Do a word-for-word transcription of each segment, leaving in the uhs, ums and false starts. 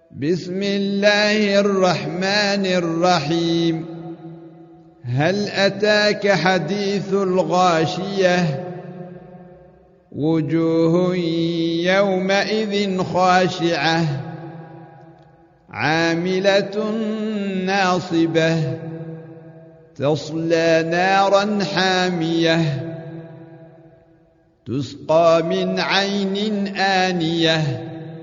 بسم الله الرحمن الرحيم. هل أتاك حديث الغاشية؟ وجوه يومئذ خاشعة عاملة ناصبة تصلى نارا حامية تسقى من عين آنية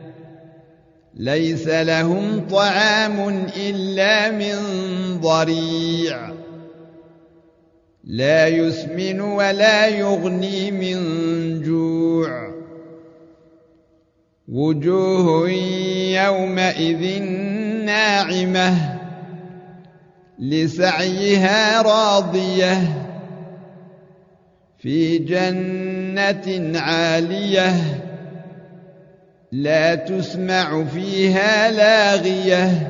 ليس لهم طعام إلا من ضريع لا يسمن ولا يغني من جوع. وجوه يومئذ ناعمة لسعيها راضية في جنة عالية لا تسمع فيها لاغية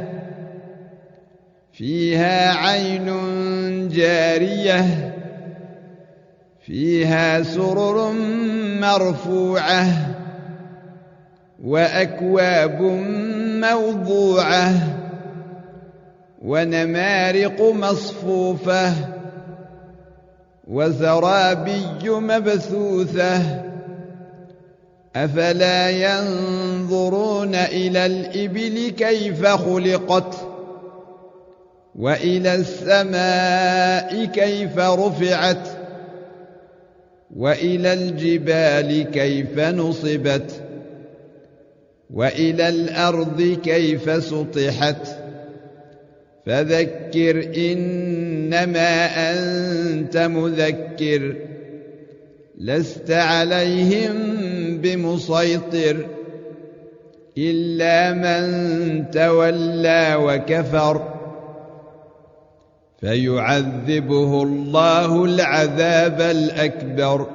فيها عين جارية فيها سرر مرفوعة وأكواب موضوعة ونمارق مصفوفة وزرابي مبثوثة. أفلا ينظرون إلى الإبل كيف خلقت وإلى السماء كيف رفعت وإلى الجبال كيف نصبت وإلى الأرض كيف سطحت. فذكر إنما أنت مذكر لست عليهم بمسيطر إلا من تولى وكفر فيعذبه الله العذاب الأكبر.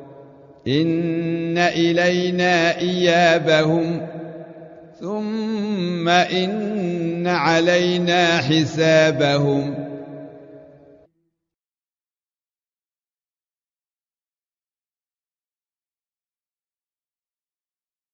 إن إلينا إيابهم ثم إن علينا حسابهم.